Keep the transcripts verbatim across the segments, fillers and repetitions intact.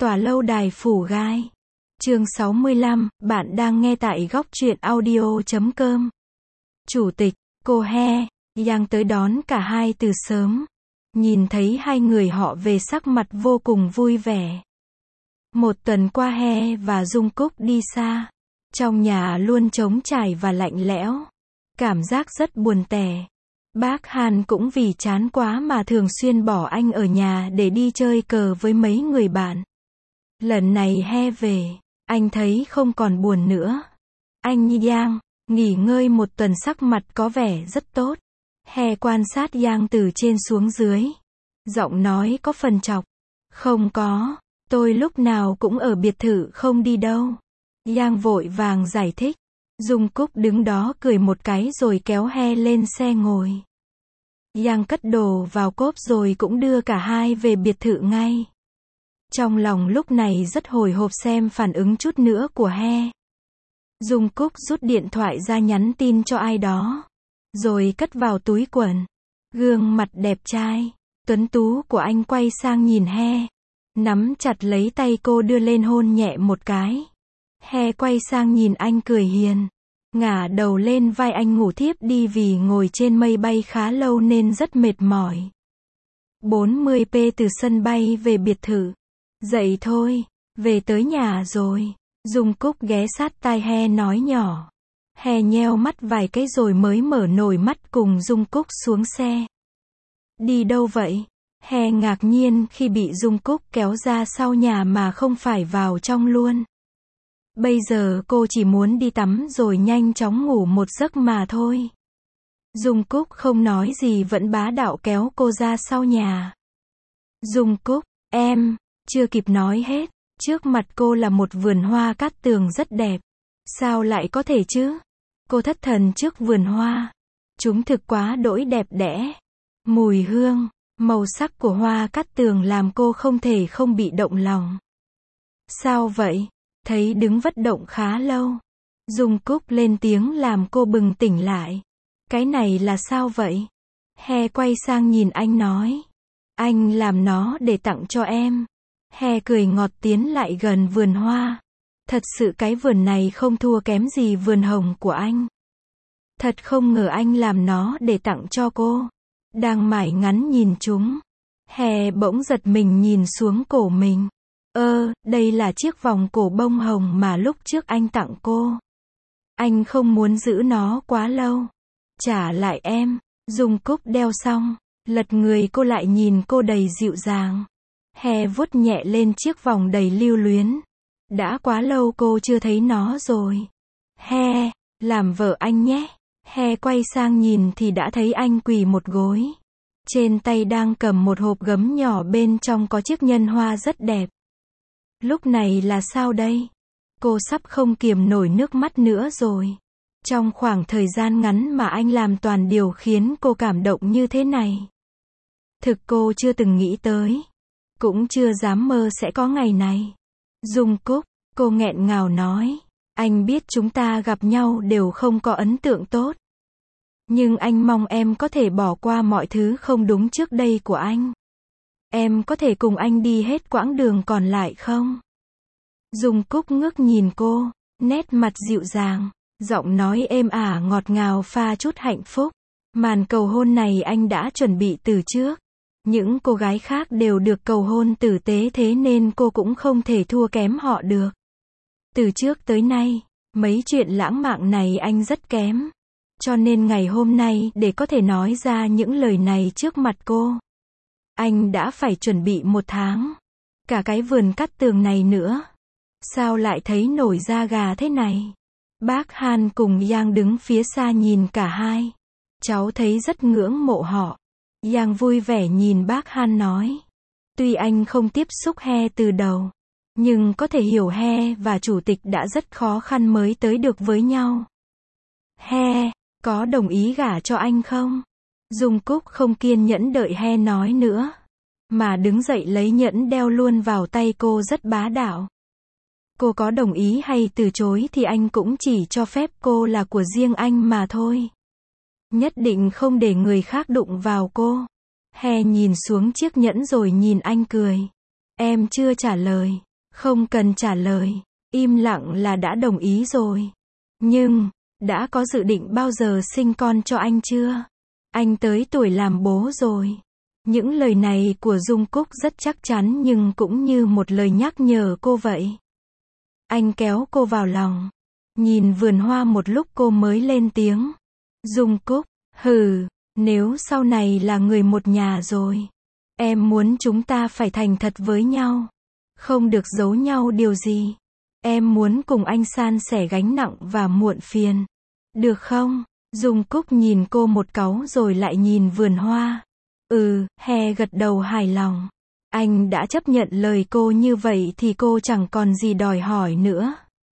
Tòa lâu đài phủ gai. Chương sáu mươi lăm, bạn đang nghe tại góc truyện audio chấm com. Chủ tịch, cô He, Yang tới đón cả hai từ sớm. Nhìn thấy hai người họ về sắc mặt vô cùng vui vẻ. Một tuần qua He và Dung Cúc đi xa. Trong nhà luôn trống trải và lạnh lẽo. Cảm giác rất buồn tẻ. Bác Hàn cũng vì chán quá mà thường xuyên bỏ anh ở nhà để đi chơi cờ với mấy người bạn. Lần này He về, anh thấy không còn buồn nữa. Anh Yang, nghỉ ngơi một tuần sắc mặt có vẻ rất tốt. He quan sát Yang từ trên xuống dưới. Giọng nói có phần chọc. Không có, tôi lúc nào cũng ở biệt thự không đi đâu. Yang vội vàng giải thích. Dung Cúc đứng đó cười một cái rồi kéo He lên xe ngồi. Yang cất đồ vào cốp rồi cũng đưa cả hai về biệt thự ngay. Trong lòng lúc này rất hồi hộp xem phản ứng chút nữa của He. Dung Cúc rút điện thoại ra nhắn tin cho ai đó. Rồi cất vào túi quần. Gương mặt đẹp trai, tuấn tú của anh quay sang nhìn He. Nắm chặt lấy tay cô đưa lên hôn nhẹ một cái. He quay sang nhìn anh cười hiền. Ngả đầu lên vai anh ngủ thiếp đi vì ngồi trên mây bay khá lâu nên rất mệt mỏi. bốn mươi phút từ sân bay về biệt thự. Dậy thôi, về tới nhà rồi. Dung Cúc ghé sát tai He nói nhỏ. He nheo mắt vài cái rồi mới mở nổi mắt cùng Dung Cúc xuống xe. Đi đâu vậy? He ngạc nhiên khi bị Dung Cúc kéo ra sau nhà mà không phải vào trong luôn. Bây giờ cô chỉ muốn đi tắm rồi nhanh chóng ngủ một giấc mà thôi. Dung Cúc không nói gì vẫn bá đạo kéo cô ra sau nhà. Dung Cúc, em, chưa kịp nói hết. Trước mặt cô là một vườn hoa cát tường rất đẹp. Sao lại có thể chứ? Cô thất thần trước vườn hoa. Chúng thực quá đỗi đẹp đẽ. Mùi hương, màu sắc của hoa cát tường làm cô không thể không bị động lòng. Sao vậy? Thấy đứng bất động khá lâu. Dung Cúc lên tiếng làm cô bừng tỉnh lại. Cái này là sao vậy? He quay sang nhìn anh nói. Anh làm nó để tặng cho em. He cười ngọt tiến lại gần vườn hoa. Thật sự cái vườn này không thua kém gì vườn hồng của anh. Thật không ngờ anh làm nó để tặng cho cô. Đang mải ngắn nhìn chúng. He bỗng giật mình nhìn xuống cổ mình. Ơ, đây là chiếc vòng cổ bông hồng mà lúc trước anh tặng cô. Anh không muốn giữ nó quá lâu. Trả lại em. Dung Cúc đeo xong. Lật người cô lại nhìn cô đầy dịu dàng. He vuốt nhẹ lên chiếc vòng đầy lưu luyến. Đã quá lâu cô chưa thấy nó rồi. He, làm vợ anh nhé. He quay sang nhìn thì đã thấy anh quỳ một gối. Trên tay đang cầm một hộp gấm nhỏ bên trong có chiếc nhân hoa rất đẹp. Lúc này là sao đây? Cô sắp không kiềm nổi nước mắt nữa rồi. Trong khoảng thời gian ngắn mà anh làm toàn điều khiến cô cảm động như thế này. Thực cô chưa từng nghĩ tới. Cũng chưa dám mơ sẽ có ngày này. Dung Cúc, cô nghẹn ngào nói. Anh biết chúng ta gặp nhau đều không có ấn tượng tốt. Nhưng anh mong em có thể bỏ qua mọi thứ không đúng trước đây của anh. Em có thể cùng anh đi hết quãng đường còn lại không? Dung Cúc ngước nhìn cô, nét mặt dịu dàng, giọng nói êm ả ngọt ngào pha chút hạnh phúc. Màn cầu hôn này anh đã chuẩn bị từ trước. Những cô gái khác đều được cầu hôn tử tế thế nên cô cũng không thể thua kém họ được. Từ trước tới nay, mấy chuyện lãng mạn này anh rất kém. Cho nên ngày hôm nay để có thể nói ra những lời này trước mặt cô. Anh đã phải chuẩn bị một tháng. Cả cái vườn cát tường này nữa. Sao lại thấy nổi da gà thế này? Bác Han cùng Yang đứng phía xa nhìn cả hai. Cháu thấy rất ngưỡng mộ họ. Yang vui vẻ nhìn bác Han nói. Tuy anh không tiếp xúc He từ đầu. Nhưng có thể hiểu He và chủ tịch đã rất khó khăn mới tới được với nhau. He, có đồng ý gả cho anh không? Dung Cúc không kiên nhẫn đợi He nói nữa. Mà đứng dậy lấy nhẫn đeo luôn vào tay cô rất bá đạo. Cô có đồng ý hay từ chối thì anh cũng chỉ cho phép cô là của riêng anh mà thôi. Nhất định không để người khác đụng vào cô. He nhìn xuống chiếc nhẫn rồi nhìn anh cười. Em chưa trả lời. Không cần trả lời, im lặng là đã đồng ý rồi. Nhưng, đã có dự định bao giờ sinh con cho anh chưa? Anh tới tuổi làm bố rồi. Những lời này của Dung Cúc rất chắc chắn nhưng cũng như một lời nhắc nhở cô vậy. Anh kéo cô vào lòng. Nhìn vườn hoa một lúc cô mới lên tiếng. Dung Cúc, hừ, nếu sau này là người một nhà rồi, em muốn chúng ta phải thành thật với nhau. Không được giấu nhau điều gì. Em muốn cùng anh san sẻ gánh nặng và muộn phiền. Được không? Dung Cúc nhìn cô một cáu rồi lại nhìn vườn hoa. Ừ, He gật đầu hài lòng. Anh đã chấp nhận lời cô như vậy thì cô chẳng còn gì đòi hỏi nữa.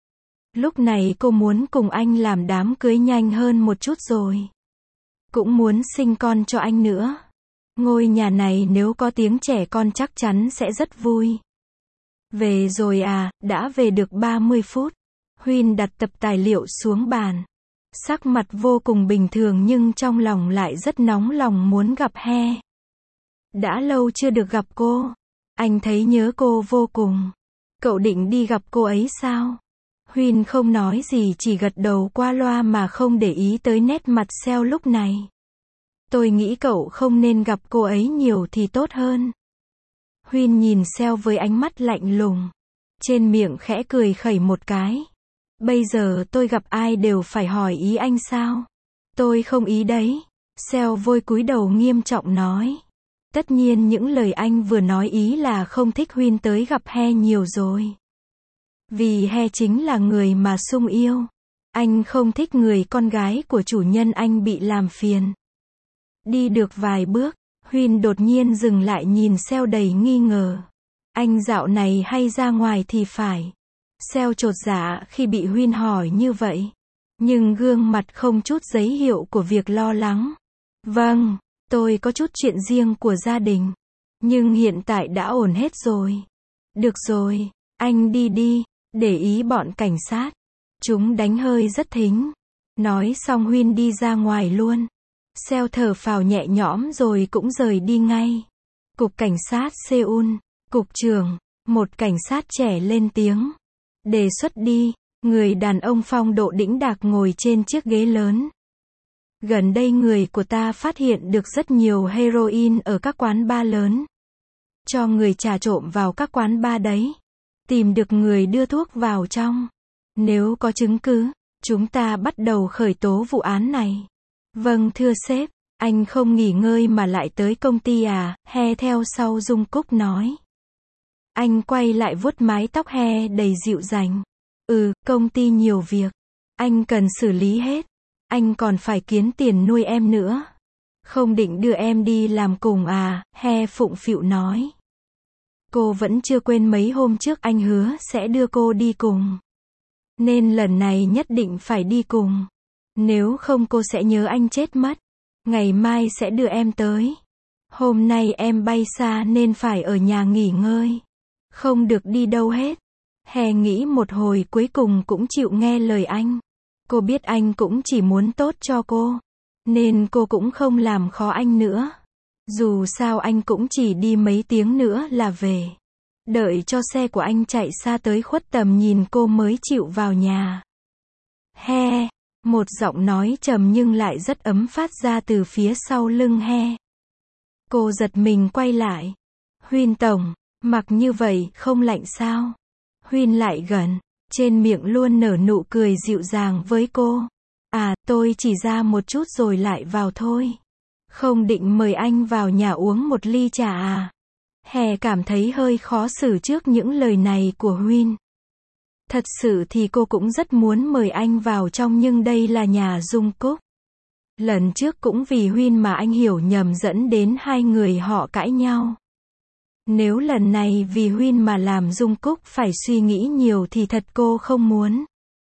Lúc này cô muốn cùng anh làm đám cưới nhanh hơn một chút rồi. Cũng muốn sinh con cho anh nữa. Ngôi nhà này nếu có tiếng trẻ con chắc chắn sẽ rất vui. Về rồi à, đã về được ba mươi phút. Huyên đặt tập tài liệu xuống bàn. Sắc mặt vô cùng bình thường nhưng trong lòng lại rất nóng lòng muốn gặp He. Đã lâu chưa được gặp cô. Anh thấy nhớ cô vô cùng. Cậu định đi gặp cô ấy sao? Huyên không nói gì chỉ gật đầu qua loa mà không để ý tới nét mặt Seo lúc này. Tôi nghĩ cậu không nên gặp cô ấy nhiều thì tốt hơn. Huyên nhìn Seo với ánh mắt lạnh lùng. Trên miệng khẽ cười khẩy một cái. Bây giờ tôi gặp ai đều phải hỏi ý anh sao? Tôi không ý đấy. Seo vội cúi đầu nghiêm trọng nói. Tất nhiên những lời anh vừa nói ý là không thích Huyên tới gặp He nhiều rồi. Vì He chính là người mà Sung yêu. Anh không thích người con gái của chủ nhân anh bị làm phiền. Đi được vài bước, Huyên đột nhiên dừng lại nhìn Seo đầy nghi ngờ. Anh dạo này hay ra ngoài thì phải. Seo chột dạ khi bị Huyên hỏi như vậy. Nhưng gương mặt không chút dấu hiệu của việc lo lắng. Vâng, tôi có chút chuyện riêng của gia đình. Nhưng hiện tại đã ổn hết rồi. Được rồi, anh đi đi, để ý bọn cảnh sát. Chúng đánh hơi rất thính. Nói xong Huyên đi ra ngoài luôn. Seo thở phào nhẹ nhõm rồi cũng rời đi ngay. Cục cảnh sát Seoul, cục trưởng, một cảnh sát trẻ lên tiếng. Đề xuất đi, người đàn ông phong độ đĩnh đạc ngồi trên chiếc ghế lớn. Gần đây người của ta phát hiện được rất nhiều heroin ở các quán bar lớn. Cho người trà trộn vào các quán bar đấy. Tìm được người đưa thuốc vào trong. Nếu có chứng cứ, chúng ta bắt đầu khởi tố vụ án này. Vâng thưa sếp, anh không nghỉ ngơi mà lại tới công ty à? He theo sau Dung Cúc nói. Anh quay lại vuốt mái tóc He đầy dịu dàng. Ừ, công ty nhiều việc. Anh cần xử lý hết. Anh còn phải kiếm tiền nuôi em nữa. Không định đưa em đi làm cùng à? He phụng phịu nói. Cô vẫn chưa quên mấy hôm trước anh hứa sẽ đưa cô đi cùng. Nên lần này nhất định phải đi cùng. Nếu không cô sẽ nhớ anh chết mất. Ngày mai sẽ đưa em tới. Hôm nay em bay xa nên phải ở nhà nghỉ ngơi. Không được đi đâu hết. He nghĩ một hồi cuối cùng cũng chịu nghe lời anh. Cô biết anh cũng chỉ muốn tốt cho cô. Nên cô cũng không làm khó anh nữa. Dù sao anh cũng chỉ đi mấy tiếng nữa là về. Đợi cho xe của anh chạy xa tới khuất tầm nhìn cô mới chịu vào nhà. He, một giọng nói trầm nhưng lại rất ấm phát ra từ phía sau lưng He. Cô giật mình quay lại. Huyên tổng, mặc như vậy không lạnh sao? Huyên lại gần, trên miệng luôn nở nụ cười dịu dàng với cô. À, tôi chỉ ra một chút rồi lại vào thôi. Không định mời anh vào nhà uống một ly trà à? He cảm thấy hơi khó xử trước những lời này của Huyên. Thật sự thì cô cũng rất muốn mời anh vào trong nhưng đây là nhà Dung Cúc. Lần trước cũng vì Huyên mà anh hiểu nhầm dẫn đến hai người họ cãi nhau. Nếu lần này vì Huyên mà làm Dung Cúc phải suy nghĩ nhiều thì thật cô không muốn.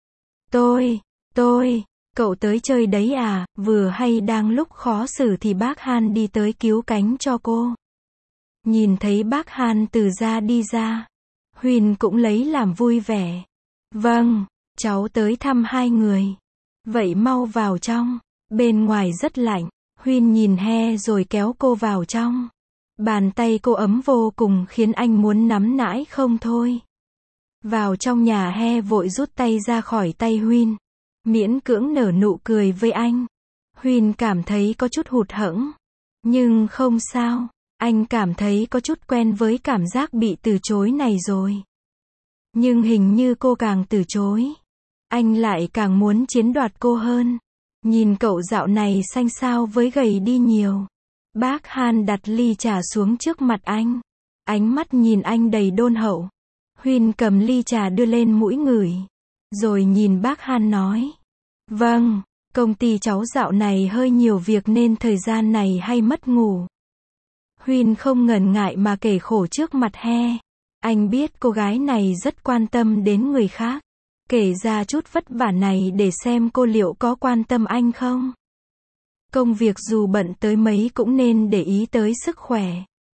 Tôi, tôi, cậu tới chơi đấy à? Vừa hay đang lúc khó xử thì bác Han đi tới cứu cánh cho cô. Nhìn thấy bác Han từ ra đi ra, Huyên cũng lấy làm vui vẻ. Vâng, cháu tới thăm hai người. Vậy mau vào trong, bên ngoài rất lạnh. Huyên nhìn He rồi kéo cô vào trong. Bàn tay cô ấm vô cùng khiến anh muốn nắm nãi không thôi. Vào trong nhà He vội rút tay ra khỏi tay Huyên. Miễn cưỡng nở nụ cười với anh. Huyên cảm thấy có chút hụt hẫng. Nhưng không sao. Anh cảm thấy có chút quen với cảm giác bị từ chối này rồi. Nhưng hình như cô càng từ chối, anh lại càng muốn chiếm đoạt cô hơn. Nhìn cậu dạo này xanh xao với gầy đi nhiều. Bác Han đặt ly trà xuống trước mặt anh. Ánh mắt nhìn anh đầy đôn hậu. Huyên cầm ly trà đưa lên mũi ngửi. Rồi nhìn bác Han nói. Vâng, công ty cháu dạo này hơi nhiều việc nên thời gian này hay mất ngủ. Huyên không ngần ngại mà kể khổ trước mặt He. Anh biết cô gái này rất quan tâm đến người khác. Kể ra chút vất vả này để xem cô liệu có quan tâm anh không. Công việc dù bận tới mấy cũng nên để ý tới sức khỏe.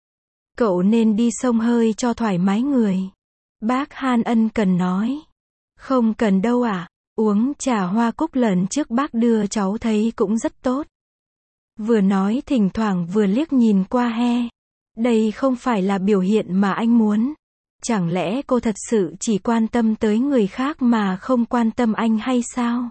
Cậu nên đi xông hơi cho thoải mái người. Bác Han ân cần nói. Không cần đâu ạ. À? Uống trà hoa cúc lần trước bác đưa cháu thấy cũng rất tốt. Vừa nói thỉnh thoảng vừa liếc nhìn qua He. Đây không phải là biểu hiện mà anh muốn. Chẳng lẽ cô thật sự chỉ quan tâm tới người khác mà không quan tâm anh hay sao?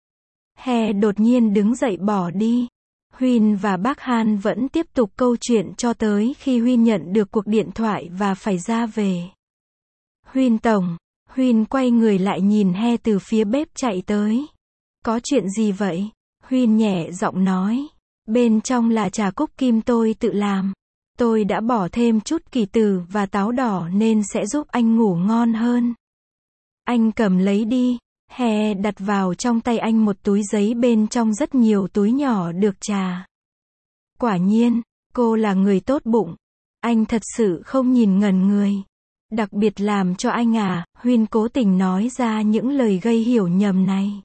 He đột nhiên đứng dậy bỏ đi. Huyên và bác Han vẫn tiếp tục câu chuyện cho tới khi Huyên nhận được cuộc điện thoại và phải ra về. Huyên tổng. Huyên quay người lại nhìn He từ phía bếp chạy tới. Có chuyện gì vậy? Huyên nhẹ giọng nói. Bên trong là trà cúc kim tôi tự làm. Tôi đã bỏ thêm chút kỳ tử và táo đỏ nên sẽ giúp anh ngủ ngon hơn. Anh cầm lấy đi. He đặt vào trong tay anh một túi giấy bên trong rất nhiều túi nhỏ được trà. Quả nhiên, cô là người tốt bụng. Anh thật sự không nhìn ngẩn người. Đặc biệt làm cho anh à, Huyên cố tình nói ra những lời gây hiểu nhầm này.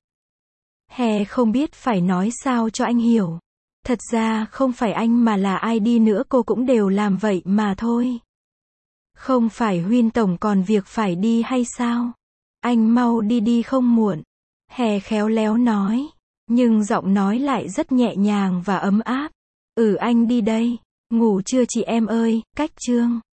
He không biết phải nói sao cho anh hiểu. Thật ra không phải anh mà là ai đi nữa cô cũng đều làm vậy mà thôi. Không phải Huyên tổng còn việc phải đi hay sao? Anh mau đi đi không muộn. He khéo léo nói. Nhưng giọng nói lại rất nhẹ nhàng và ấm áp. Ừ anh đi đây. Ngủ chưa chị em ơi, cách chương.